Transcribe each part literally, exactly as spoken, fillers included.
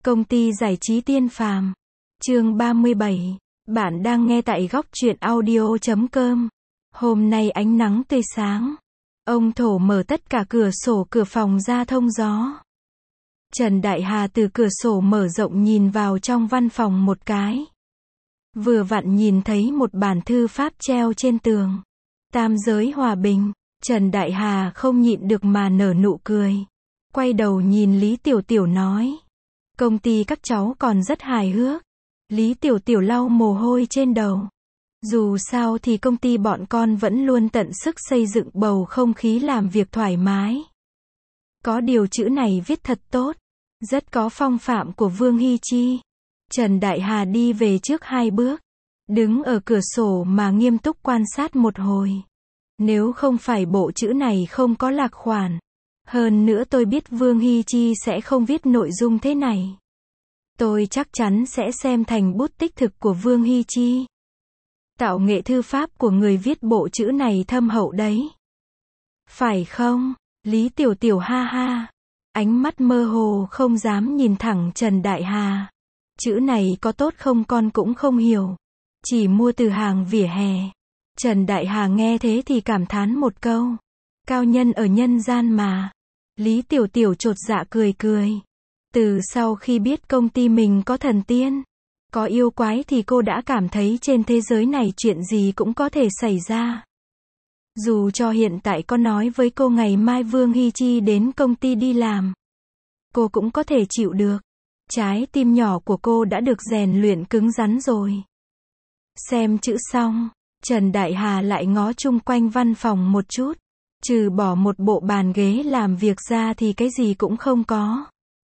Công ty giải trí Tiên Phàm. Chương ba mươi bảy. Bạn đang nghe tại góc truyện audio chấm com. Hôm nay ánh nắng tươi sáng. Ông Thổ mở tất cả cửa sổ cửa phòng ra thông gió. Trần Đại Hà từ cửa sổ mở rộng nhìn vào trong văn phòng một cái. Vừa vặn nhìn thấy một bản thư pháp treo trên tường. Tam giới hòa bình. Trần Đại Hà không nhịn được mà nở nụ cười. Quay đầu nhìn Lý Tiểu Tiểu nói. Công ty các cháu còn rất hài hước. Lý Tiểu Tiểu lau mồ hôi trên đầu. Dù sao thì công ty bọn con vẫn luôn tận sức xây dựng bầu không khí làm việc thoải mái. Có điều chữ này viết thật tốt. Rất có phong phạm của Vương Hy Chi. Trần Đại Hà đi về trước hai bước. Đứng ở cửa sổ mà nghiêm túc quan sát một hồi. Nếu không phải bộ chữ này không có lạc khoản. Hơn nữa tôi biết Vương Hy Chi sẽ không viết nội dung thế này. Tôi chắc chắn sẽ xem thành bút tích thực của Vương Hy Chi. Tạo nghệ thư pháp của người viết bộ chữ này thâm hậu đấy. Phải không? Lý Tiểu Tiểu ha ha. Ánh mắt mơ hồ không dám nhìn thẳng Trần Đại Hà. Chữ này có tốt không con cũng không hiểu. Chỉ mua từ hàng vỉa hè. Trần Đại Hà nghe thế thì cảm thán một câu. Cao nhân ở nhân gian mà. Lý Tiểu Tiểu chột dạ cười cười. Từ sau khi biết công ty mình có thần tiên, có yêu quái thì cô đã cảm thấy trên thế giới này chuyện gì cũng có thể xảy ra. Dù cho hiện tại có nói với cô ngày mai Vương Hy Chi đến công ty đi làm, cô cũng có thể chịu được. Trái tim nhỏ của cô đã được rèn luyện cứng rắn rồi. Xem chữ xong, Trần Đại Hà lại ngó chung quanh văn phòng một chút. Trừ bỏ một bộ bàn ghế làm việc ra thì cái gì cũng không có.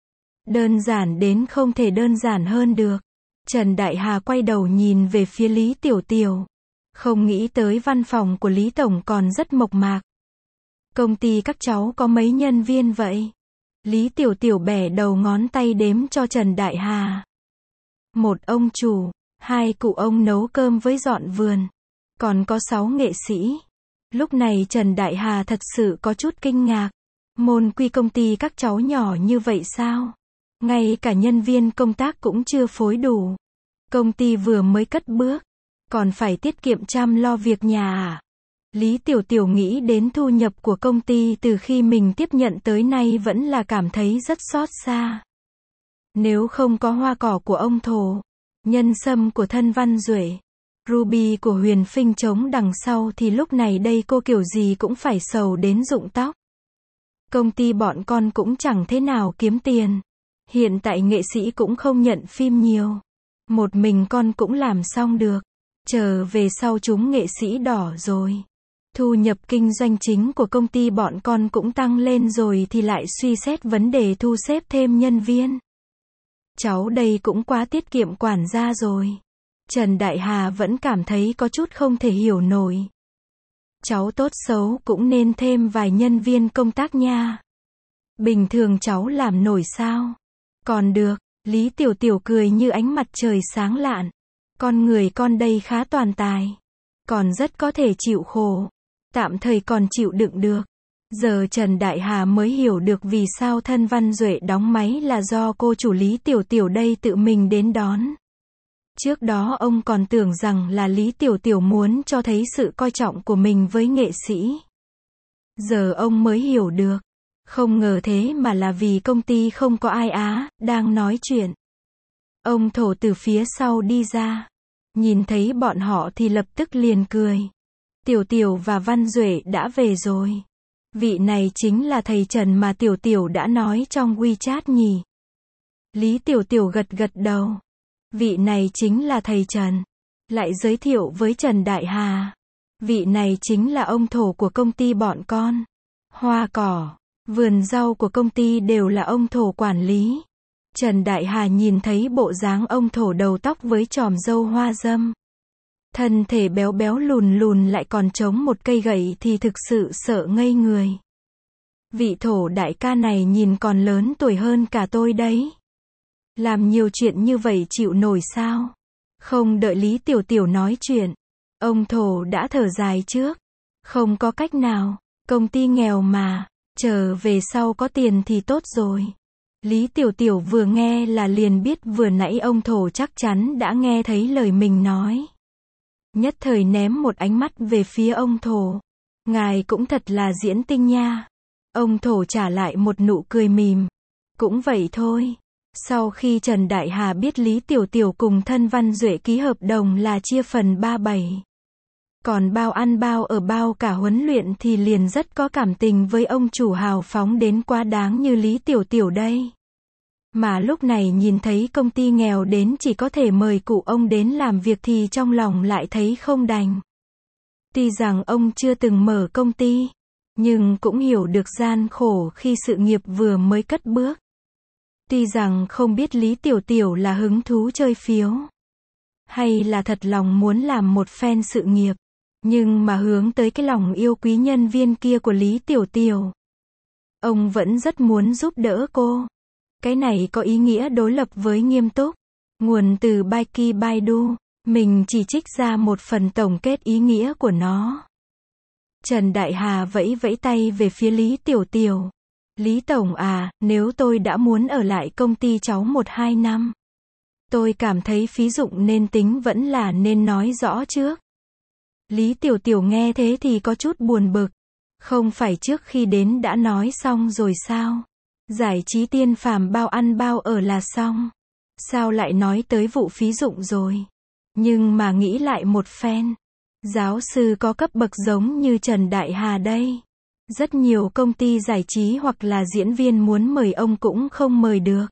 Đơn giản đến không thể đơn giản hơn được. Trần Đại Hà quay đầu nhìn về phía Lý Tiểu Tiểu. Không nghĩ tới văn phòng của Lý Tổng còn rất mộc mạc. Công ty các cháu có mấy nhân viên vậy? Lý Tiểu Tiểu bẻ đầu ngón tay đếm cho Trần Đại Hà. Một ông chủ, hai cụ ông nấu cơm với dọn vườn. Còn có sáu nghệ sĩ. Lúc này Trần Đại Hà thật sự có chút kinh ngạc. Môn quy công ty các cháu nhỏ như vậy sao? Ngay cả nhân viên công tác cũng chưa phối đủ. Công ty vừa mới cất bước. Còn phải tiết kiệm chăm lo việc nhà à? Lý Tiểu Tiểu nghĩ đến thu nhập của công ty từ khi mình tiếp nhận tới nay vẫn là cảm thấy rất xót xa. Nếu không có hoa cỏ của ông Thổ, nhân sâm của thân Văn Duệ, Ruby của Huyền Phinh chống đằng sau thì lúc này đây cô kiểu gì cũng phải sầu đến rụng tóc. Công ty bọn con cũng chẳng thế nào kiếm tiền. Hiện tại nghệ sĩ cũng không nhận phim nhiều. Một mình con cũng làm xong được. Chờ về sau chúng nghệ sĩ đỏ rồi. Thu nhập kinh doanh chính của công ty bọn con cũng tăng lên rồi thì lại suy xét vấn đề thu xếp thêm nhân viên. Cháu đây cũng quá tiết kiệm quản gia rồi. Trần Đại Hà vẫn cảm thấy có chút không thể hiểu nổi. Cháu tốt xấu cũng nên thêm vài nhân viên công tác nha. Bình thường cháu làm nổi sao? Còn được, Lý Tiểu Tiểu cười như ánh mặt trời sáng lạn. Con người con đây khá toàn tài. Còn rất có thể chịu khổ. Tạm thời còn chịu đựng được. Giờ Trần Đại Hà mới hiểu được vì sao thân Văn Duệ đóng máy là do cô chủ Lý Tiểu Tiểu đây tự mình đến đón. Trước đó ông còn tưởng rằng là Lý Tiểu Tiểu muốn cho thấy sự coi trọng của mình với nghệ sĩ. Giờ ông mới hiểu được. Không ngờ thế mà là vì công ty không có ai á, đang nói chuyện. Ông Thổ từ phía sau đi ra. Nhìn thấy bọn họ thì lập tức liền cười. Tiểu Tiểu và Văn Duệ đã về rồi. Vị này chính là thầy Trần mà Tiểu Tiểu đã nói trong WeChat nhỉ. Lý Tiểu Tiểu gật gật đầu. Vị này chính là thầy Trần. Lại giới thiệu với Trần Đại Hà. Vị này chính là ông Thổ của công ty bọn con. Hoa cỏ, vườn rau của công ty đều là ông Thổ quản lý. Trần Đại Hà nhìn thấy bộ dáng ông Thổ đầu tóc với chòm râu hoa râm. Thân thể béo béo lùn lùn lại còn chống một cây gậy thì thực sự sợ ngây người. Vị Thổ đại ca này nhìn còn lớn tuổi hơn cả tôi đấy. Làm nhiều chuyện như vậy chịu nổi sao? Không đợi Lý Tiểu Tiểu nói chuyện. Ông Thổ đã thở dài trước. Không có cách nào, công ty nghèo mà. Chờ về sau có tiền thì tốt rồi. Lý Tiểu Tiểu vừa nghe là liền biết vừa nãy ông Thổ chắc chắn đã nghe thấy lời mình nói. Nhất thời ném một ánh mắt về phía ông Thổ. Ngài cũng thật là diễn tinh nha. Ông Thổ trả lại một nụ cười mỉm. Cũng vậy thôi. Sau khi Trần Đại Hà biết Lý Tiểu Tiểu cùng Thân Văn Duệ ký hợp đồng là chia phần ba bảy. Còn bao ăn bao ở bao cả huấn luyện thì liền rất có cảm tình với ông chủ hào phóng đến quá đáng như Lý Tiểu Tiểu đây. Mà lúc này nhìn thấy công ty nghèo đến chỉ có thể mời cụ ông đến làm việc thì trong lòng lại thấy không đành. Tuy rằng ông chưa từng mở công ty, nhưng cũng hiểu được gian khổ khi sự nghiệp vừa mới cất bước. Tuy rằng không biết Lý Tiểu Tiểu là hứng thú chơi phiếu, hay là thật lòng muốn làm một phen sự nghiệp, nhưng mà hướng tới cái lòng yêu quý nhân viên kia của Lý Tiểu Tiểu, ông vẫn rất muốn giúp đỡ cô. Cái này có ý nghĩa đối lập với nghiêm túc. Nguồn từ Baiki Baidu, mình chỉ trích ra một phần tổng kết ý nghĩa của nó. Trần Đại Hà vẫy vẫy tay về phía Lý Tiểu Tiểu. Lý Tổng à, nếu tôi đã muốn ở lại công ty cháu một hai năm, tôi cảm thấy phí dụng nên tính vẫn là nên nói rõ trước. Lý Tiểu Tiểu nghe thế thì có chút buồn bực. Không phải trước khi đến đã nói xong rồi sao? Giải trí Tiên Phàm bao ăn bao ở là xong. Sao lại nói tới vụ phí dụng rồi? Nhưng mà nghĩ lại một phen, giáo sư có cấp bậc giống như Trần Đại Hà đây. Rất nhiều công ty giải trí hoặc là diễn viên muốn mời ông cũng không mời được.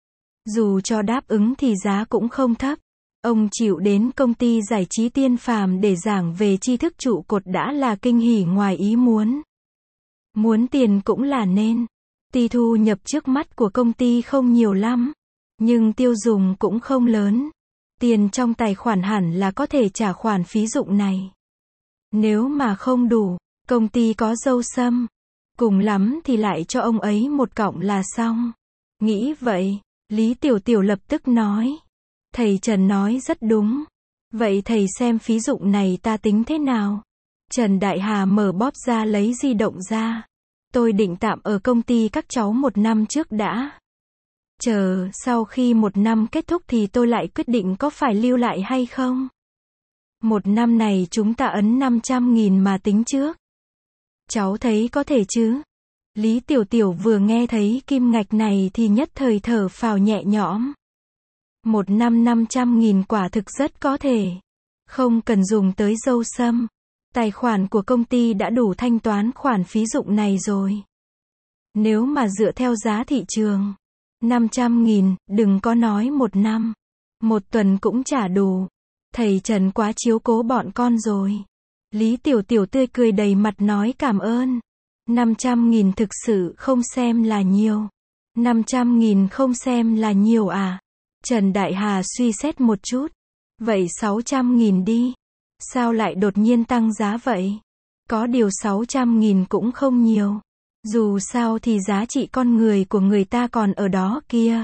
Dù cho đáp ứng thì giá cũng không thấp. Ông chịu đến công ty giải trí Tiên Phàm để giảng về tri thức trụ cột đã là kinh hỉ ngoài ý muốn. Muốn tiền cũng là nên. Tuy thu nhập trước mắt của công ty không nhiều lắm, nhưng tiêu dùng cũng không lớn. Tiền trong tài khoản hẳn là có thể trả khoản phí dụng này. Nếu mà không đủ, công ty có dâu sâm, cùng lắm thì lại cho ông ấy một cọng là xong. Nghĩ vậy, Lý Tiểu Tiểu lập tức nói. Thầy Trần nói rất đúng. Vậy thầy xem phí dụng này ta tính thế nào? Trần Đại Hà mở bóp ra lấy di động ra. Tôi định tạm ở công ty các cháu một năm trước đã. Chờ, sau khi một năm kết thúc thì tôi lại quyết định có phải lưu lại hay không. Một năm này chúng ta ấn năm trăm nghìn mà tính trước. Cháu thấy có thể chứ? Lý Tiểu Tiểu vừa nghe thấy kim ngạch này thì nhất thời thở phào nhẹ nhõm. Một năm năm trăm nghìn quả thực rất có thể. Không cần dùng tới dâu sâm. Tài khoản của công ty đã đủ thanh toán khoản phí dụng này rồi. Nếu mà dựa theo giá thị trường, năm trăm nghìn, đừng có nói một năm. Một tuần cũng trả đủ. Thầy Trần quá chiếu cố bọn con rồi. Lý Tiểu Tiểu tươi cười đầy mặt nói cảm ơn. năm trăm nghìn thực sự không xem là nhiều. năm trăm nghìn không xem là nhiều à? Trần Đại Hà suy xét một chút. Vậy sáu trăm nghìn đi. Sao lại đột nhiên tăng giá vậy? Có điều sáu trăm nghìn cũng không nhiều. Dù sao thì giá trị con người của người ta còn ở đó kia.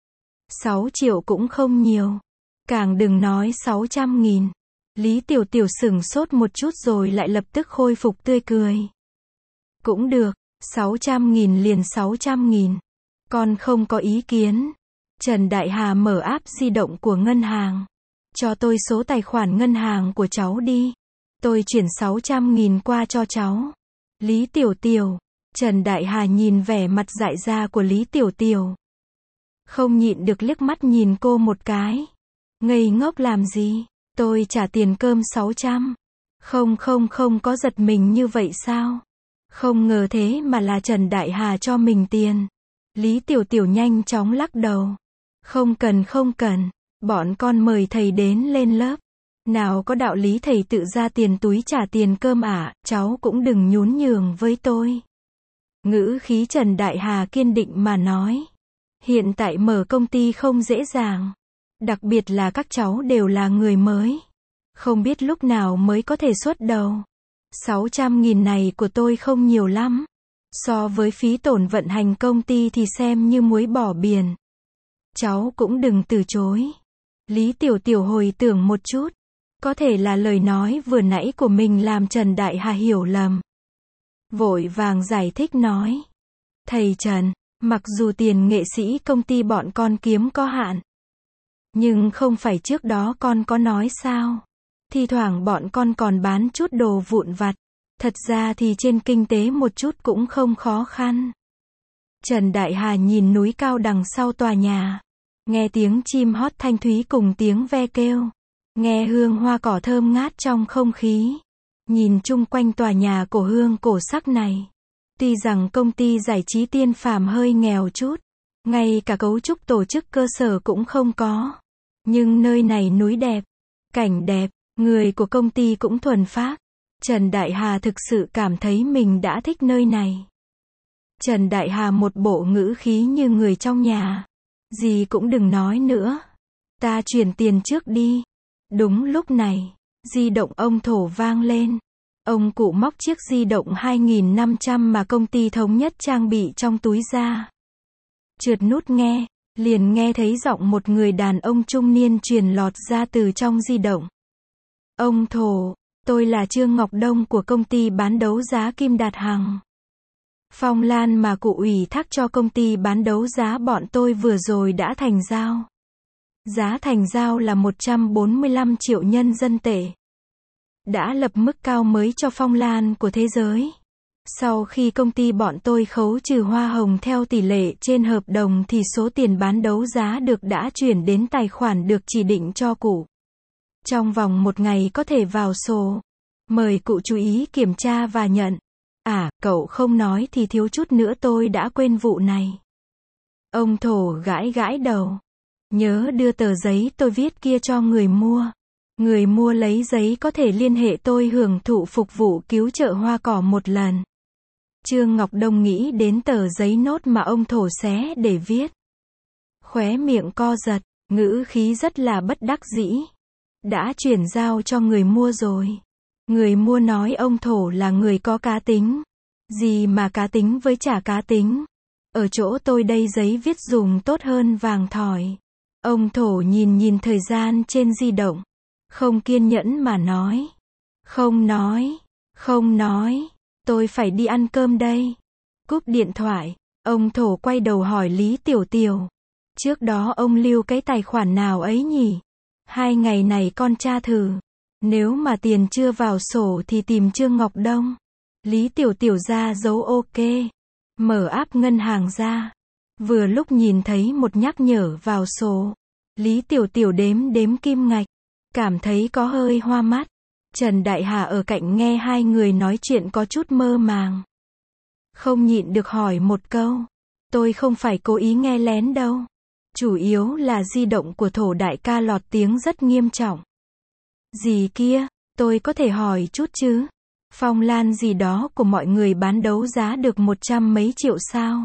sáu triệu cũng không nhiều. Càng đừng nói sáu trăm nghìn. Lý Tiểu Tiểu sửng sốt một chút rồi lại lập tức khôi phục tươi cười. Cũng được, sáu trăm nghìn liền sáu trăm nghìn. Con không có ý kiến. Trần Đại Hà mở app di động của ngân hàng. Cho tôi số tài khoản ngân hàng của cháu đi. Tôi chuyển sáu trăm nghìn qua cho cháu. Lý Tiểu Tiểu. Trần Đại Hà nhìn vẻ mặt dại ra của Lý Tiểu Tiểu. Không nhịn được liếc mắt nhìn cô một cái. Ngây ngốc làm gì? Tôi trả tiền cơm sáu trăm. Không không không có giật mình như vậy sao? Không ngờ thế mà là Trần Đại Hà cho mình tiền. Lý Tiểu Tiểu nhanh chóng lắc đầu. Không cần không cần. Bọn con mời thầy đến lên lớp. Nào có đạo lý thầy tự ra tiền túi trả tiền cơm à, cháu cũng đừng nhún nhường với tôi. Ngữ khí Trần Đại Hà kiên định mà nói. Hiện tại mở công ty không dễ dàng. Đặc biệt là các cháu đều là người mới. Không biết lúc nào mới có thể xuất đầu. sáu trăm nghìn này của tôi không nhiều lắm. So với phí tổn vận hành công ty thì xem như muối bỏ biển. Cháu cũng đừng từ chối. Lý Tiểu Tiểu hồi tưởng một chút. Có thể là lời nói vừa nãy của mình làm Trần Đại Hà hiểu lầm. Vội vàng giải thích nói. Thầy Trần, Mặc dù tiền nghệ sĩ công ty bọn con kiếm có hạn. Nhưng không phải trước đó con có nói sao? Thi thoảng bọn con còn bán chút đồ vụn vặt. Thật ra thì trên kinh tế một chút cũng không khó khăn. Trần Đại Hà nhìn núi cao đằng sau tòa nhà. Nghe tiếng chim hót thanh thúy cùng tiếng ve kêu. Nghe hương hoa cỏ thơm ngát trong không khí. Nhìn chung quanh tòa nhà cổ hương cổ sắc này. Tuy rằng công ty giải trí Tiên Phàm hơi nghèo chút. Ngay cả cấu trúc tổ chức cơ sở cũng không có. Nhưng nơi này núi đẹp. Cảnh đẹp. Người của công ty cũng thuần phác. Trần Đại Hà thực sự cảm thấy mình đã thích nơi này. Trần Đại Hà một bộ ngữ khí như người trong nhà. Gì cũng đừng nói nữa. Ta chuyển tiền trước đi. Đúng lúc này, di động ông Thổ vang lên. Ông cụ móc chiếc di động hai nghìn năm trăm mà công ty thống nhất trang bị trong túi ra. Trượt nút nghe, liền nghe thấy giọng một người đàn ông trung niên truyền lọt ra từ trong di động. Ông Thổ, tôi là Trương Ngọc Đông của công ty bán đấu giá Kim Đạt Hằng. Phong lan mà cụ ủy thác cho công ty bán đấu giá bọn tôi vừa rồi đã thành giao. Giá thành giao là một trăm bốn mươi lăm triệu nhân dân tệ. Đã lập mức cao mới cho phong lan của thế giới. Sau khi công ty bọn tôi khấu trừ hoa hồng theo tỷ lệ trên hợp đồng thì số tiền bán đấu giá được đã chuyển đến tài khoản được chỉ định cho cụ. Trong vòng một ngày có thể vào sổ. Mời cụ chú ý kiểm tra và nhận. À, cậu không nói thì thiếu chút nữa tôi đã quên vụ này. Ông Thổ gãi gãi đầu. Nhớ đưa tờ giấy tôi viết kia cho người mua. Người mua lấy giấy có thể liên hệ tôi hưởng thụ phục vụ cứu trợ hoa cỏ một lần. Trương Ngọc Đông nghĩ đến tờ giấy nốt mà ông Thổ xé để viết. Khóe miệng co giật, ngữ khí rất là bất đắc dĩ. Đã chuyển giao cho người mua rồi. Người mua nói ông Thổ là người có cá tính. Gì mà cá tính với chả cá tính. Ở chỗ tôi đây giấy viết dùng tốt hơn vàng thỏi. Ông Thổ nhìn nhìn thời gian trên di động. Không kiên nhẫn mà nói. Không nói. Không nói. Tôi phải đi ăn cơm đây. Cúp điện thoại. Ông Thổ quay đầu hỏi Lý Tiểu Tiểu. Trước đó ông lưu cái tài khoản nào ấy nhỉ? Hai ngày này con tra thử. Nếu mà tiền chưa vào sổ thì tìm Trương Ngọc Đông. Lý Tiểu Tiểu ra dấu ok. Mở app ngân hàng ra. Vừa lúc nhìn thấy một nhắc nhở vào sổ. Lý Tiểu Tiểu đếm đếm kim ngạch. Cảm thấy có hơi hoa mắt. Trần Đại Hà ở cạnh nghe hai người nói chuyện có chút mơ màng. Không nhịn được hỏi một câu. Tôi không phải cố ý nghe lén đâu. Chủ yếu là di động của Thổ đại ca lọt tiếng rất nghiêm trọng. Gì kia, tôi có thể hỏi chút chứ? Phong lan gì đó của mọi người bán đấu giá được một trăm mấy triệu sao?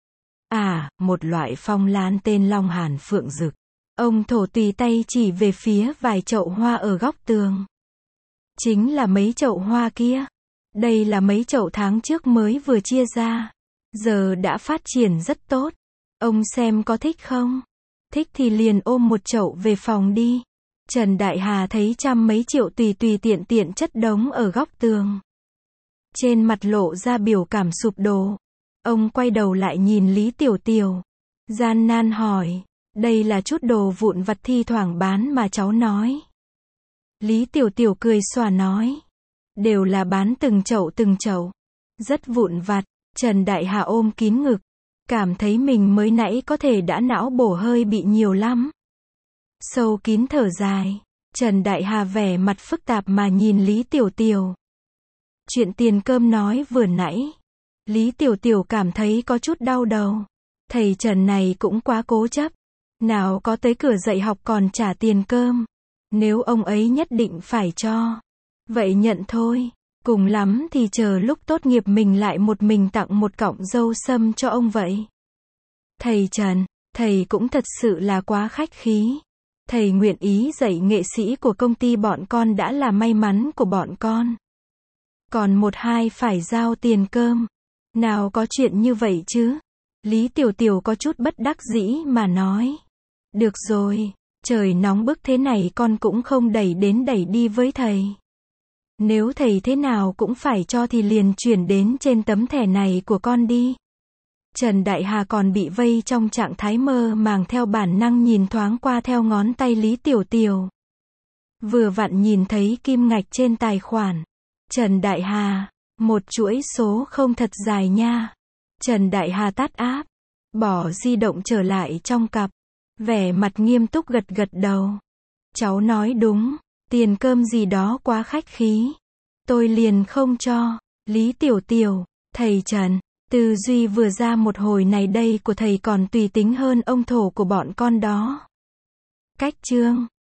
À, một loại phong lan tên Long Hàn Phượng Dực. Ông Thổ tùy tay chỉ về phía vài chậu hoa ở góc tường. Chính là mấy chậu hoa kia. Đây là mấy chậu tháng trước mới vừa chia ra. Giờ đã phát triển rất tốt. Ông xem có thích không? Thích thì liền ôm một chậu về phòng đi. Trần Đại Hà thấy trăm mấy triệu tùy tùy tiện tiện chất đống ở góc tường. Trên mặt lộ ra biểu cảm sụp đổ. Ông quay đầu lại nhìn Lý Tiểu Tiểu. Gian nan hỏi. Đây là chút đồ vụn vặt thi thoảng bán mà cháu nói. Lý Tiểu Tiểu cười xòa nói. Đều là bán từng chậu từng chậu. Rất vụn vặt. Trần Đại Hà ôm kín ngực. Cảm thấy mình mới nãy có thể đã não bổ hơi bị nhiều lắm. Sâu kín thở dài. Trần Đại Hà vẻ mặt phức tạp mà nhìn Lý Tiểu Tiểu. Chuyện tiền cơm nói vừa nãy. Lý Tiểu Tiểu cảm thấy có chút đau đầu. Thầy Trần này cũng quá cố chấp. Nào có tới cửa dạy học còn trả tiền cơm. Nếu ông ấy nhất định phải cho. Vậy nhận thôi. Cùng lắm thì chờ lúc tốt nghiệp mình lại một mình tặng một cọng dâu sâm cho ông vậy. Thầy Trần, thầy cũng thật sự là quá khách khí. Thầy nguyện ý dạy nghệ sĩ của công ty bọn con đã là may mắn của bọn con. Còn một hai phải giao tiền cơm. Nào có chuyện như vậy chứ? Lý Tiểu Tiểu có chút bất đắc dĩ mà nói. Được rồi, trời nóng bức thế này con cũng không đẩy đến đẩy đi với thầy. Nếu thầy thế nào cũng phải cho thì liền chuyển đến trên tấm thẻ này của con đi. Trần Đại Hà còn bị vây trong trạng thái mơ màng, theo bản năng nhìn thoáng qua theo ngón tay Lý Tiểu Tiểu. Vừa vặn nhìn thấy kim ngạch trên tài khoản. Trần Đại Hà, một chuỗi số không thật dài nha. Trần Đại Hà tắt app, bỏ di động trở lại trong cặp, vẻ mặt nghiêm túc gật gật đầu. Cháu nói đúng, tiền cơm gì đó quá khách khí. Tôi liền không cho. Lý Tiểu Tiểu, thầy Trần, tư duy vừa ra một hồi này đây của thầy còn tùy tính hơn ông thổ của bọn con đó. Cách chương